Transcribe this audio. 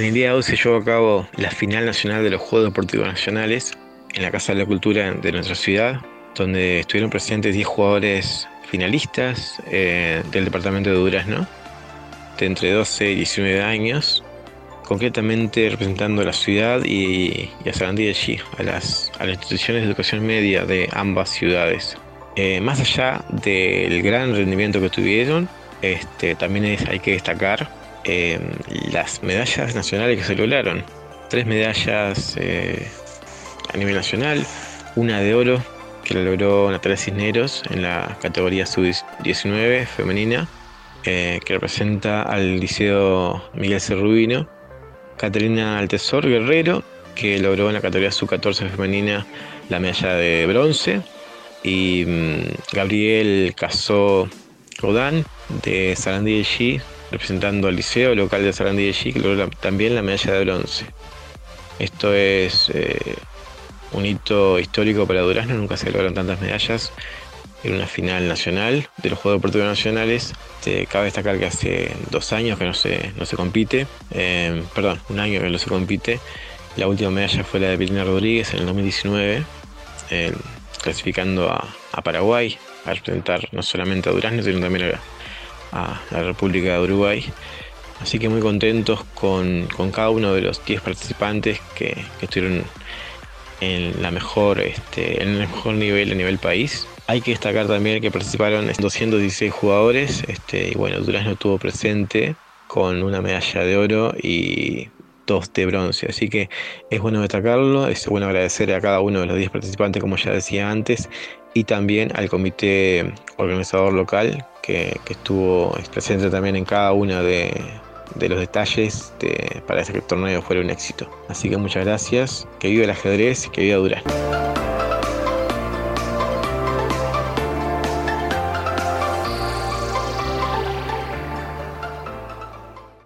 En el día de hoy se llevó a cabo la final nacional de los Juegos Deportivos Nacionales en la Casa de la Cultura de nuestra ciudad, donde estuvieron presentes 10 jugadores finalistas del departamento de Durazno, de entre 12 y 19 años, concretamente representando a la ciudad y a Sarandí de Allí, a las instituciones de educación media de ambas ciudades. Más allá del gran rendimiento que tuvieron, también hay que destacar las medallas nacionales que se lograron. 3 medallas a nivel nacional, una de oro que la logró Natalia Cisneros en la categoría sub-19 femenina, que representa al Liceo Miguel Cerrubino. Catalina Altesor Guerrero, que logró en la categoría sub-14 femenina la medalla de bronce, y Gabriel Casó Rodán de Sarandí de Allí, representando al liceo local de Sarandí de Allí, que logró también la medalla de bronce. Esto es un hito histórico para Durazno, nunca se lograron tantas medallas en una final nacional de los Juegos Deportivos Nacionales. Cabe destacar que hace 2 años que no se compite, perdón, 1 año que no se compite. La última medalla fue la de Pilina Rodríguez en el 2019, clasificando a Paraguay a representar no solamente a Durazno, sino también a la República de Uruguay. Así que muy contentos con cada uno de los 10 participantes que estuvieron en el mejor nivel a nivel país. Hay que destacar también que participaron 216 jugadores, y bueno, Durazno estuvo presente con una medalla de oro y 2 de bronce, así que es bueno destacarlo, es bueno agradecer a cada uno de los 10 participantes, como ya decía antes, y también al comité organizador local que estuvo presente también en cada uno de los detalles para que el torneo fuera un éxito. Así que muchas gracias, que viva el ajedrez, que viva Durazno.